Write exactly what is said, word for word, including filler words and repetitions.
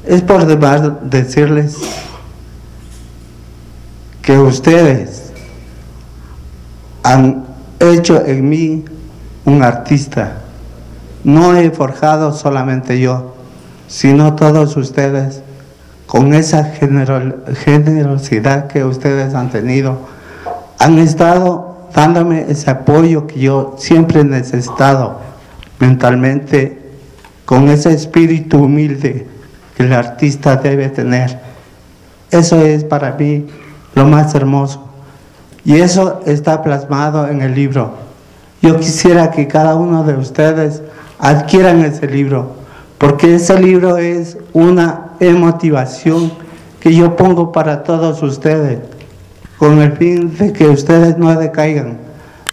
Es por demás decirles que ustedes han hecho en mí un artista. No he forjado solamente yo, sino todos ustedes, con esa genero- generosidad que ustedes han tenido, han estado dándome ese apoyo que yo siempre he necesitado mentalmente, con ese espíritu humilde que el artista debe tener. Eso es para mí lo más hermoso, y eso está plasmado en el libro. Yo quisiera que cada uno de ustedes adquieran ese libro, porque ese libro es una motivación que yo pongo para todos ustedes, con el fin de que ustedes no decaigan,